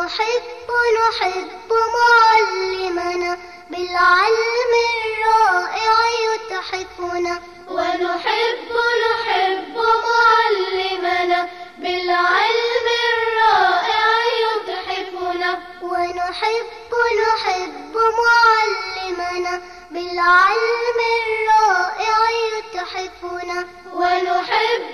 نحب معلمنا بالعلم الرائع يتحفنا ونحب معلمنا بالعلم الرائع يتحفنا ونحب معلمنا بالعلم الرائع يتحفنا ونحب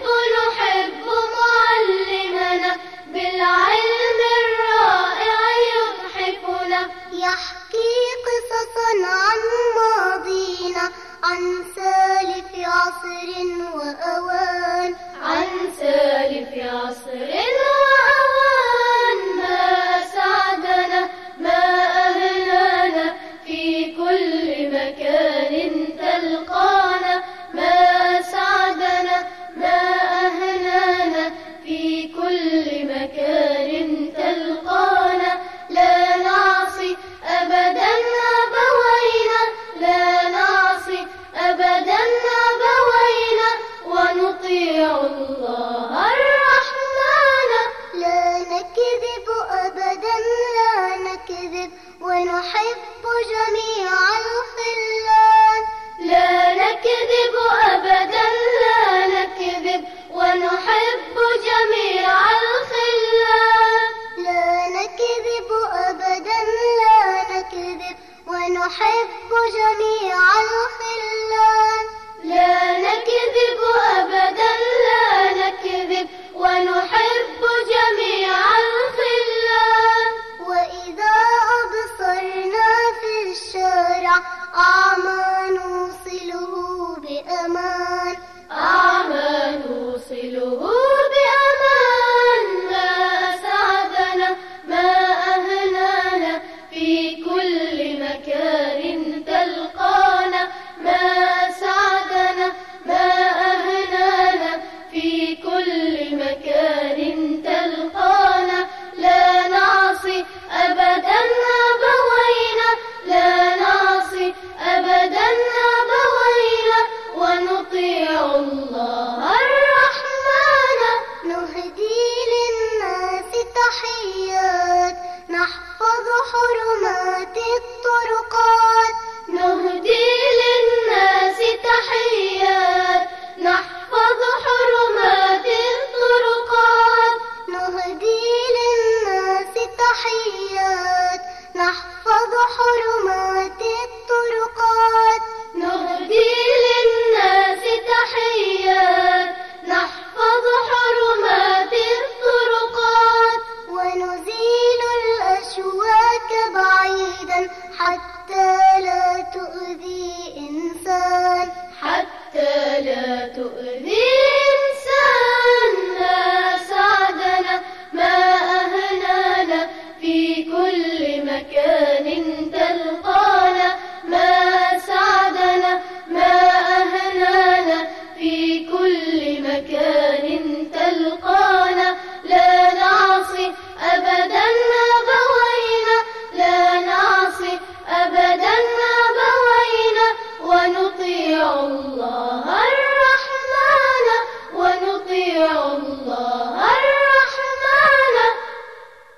معلمنا بالعلم الرائع يتحفنا يحكي قصصا عن ماضينا عن سالف عصر وأوان عن سالف عصر وأوان ما أسعدنا ما أهنانا في كل مكان تلقانا ما أسعدنا ما أهنانا في كل مكان تلقانا لا نعصي أبدا أبوينا لا نعصي أبدا أبوينا ونطيع الله الرحمن لا نكذب أبدا لا نكذب ونحب جميع الخلان لا نكذب أبدا لا نكذب ونحب جميع الخلان لا نكذب أبدا لا نكذب ونحب جميع الخلان لا نكذب أبدا لا نكذب ونحب جميع الخلان وإذا أبصرنا في الشارع أعمى نوصله بأمان أعمى نوصله بأمان ما أسعدنا ما أهنانا في كل مكان تلقانا ما أسعدنا ما أهنانا في كل مكان تلقانا لا نعصي أبدا أبوينا لا نعصي أبدا أبوينا ونطيع الله الرحمن نهدي للناس تحيات نحفظ حرمات الطرقات نهدي للناس تحيات نحفظ حرمات الطرقات نهدي للناس تحيات نحفظ حرمات الطرقات نهدي للناس تحيات نحفظ حرمات الطرقات ونزيل الأشواك بعيدا حتى